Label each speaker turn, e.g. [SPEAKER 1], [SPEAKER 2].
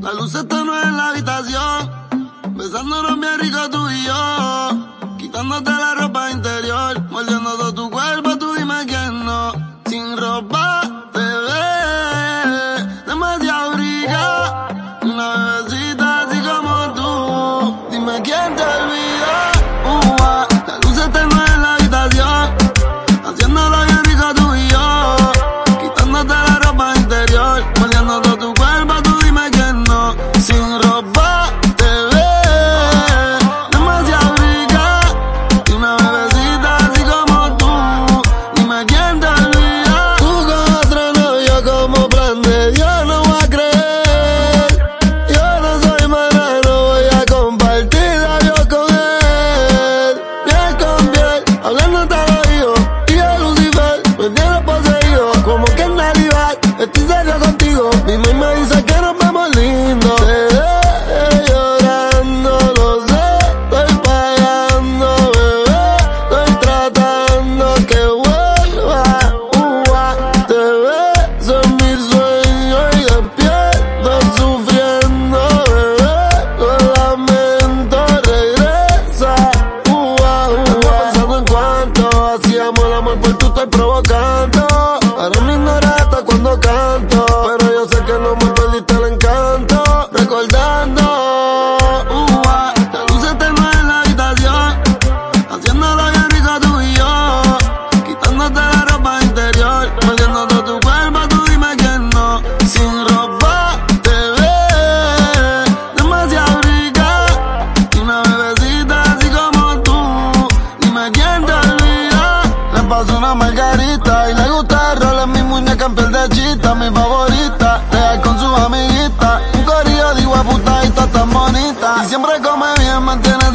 [SPEAKER 1] La luz está nueva en la habitación, besándonos bien rico tú y yo, quitándote la ropa interior, mordiendo todo tu cuerpo, tú dime quién no. Sin ropa te ves demasiado rica, una bebecita así como tú, dime quién te olvida. La luz está nueva en la habitación, haciéndolo bien rico tú y yo, quitándote la ropa interior, mordiendo todo tu cuerpo, tú dime quién no. Sin ropa te ves demasiado rica, y una bebecita así como tú, dime quién te olvida. Tú con otro novio como plan de Dios no voy a creer, yo no soy maná, no voy a compartir labios con él. Piel con piel, hablando te lo digo, y yo Lucifer, me tienes poseído, como que en realidad estoy serio contigo. Mi mamá me dice que nos vemos lindo. Te dejé llorando, lo sé, estoy pagando, bebé, estoy tratando que vuelva. Te beso en mis sueños y despierto sufriendo, bebé, con lamento regresa. Pensando en cuánto hacíamos el amor, por tú estoy provocando. Ahora me ignoras hasta cuando canto, pero yo sé que no me perdiste el encanto. Recordando, la luz está nueva en la habitación, haciéndolo bien rico tú y yo, quitándote la ropa interior, mordiendo todo tu cuerpo, tú dime quién no. Sin ropa te ves demasiado rica, y una bebecita así como tú, dime quién te olvida. Le paso una margarita y le gusta el rol en mi muñeca en piel de chita, mi favorita, real con sus amiguitas, un corillo de puta y todas tan bonitas, y siempre come bien, mantiene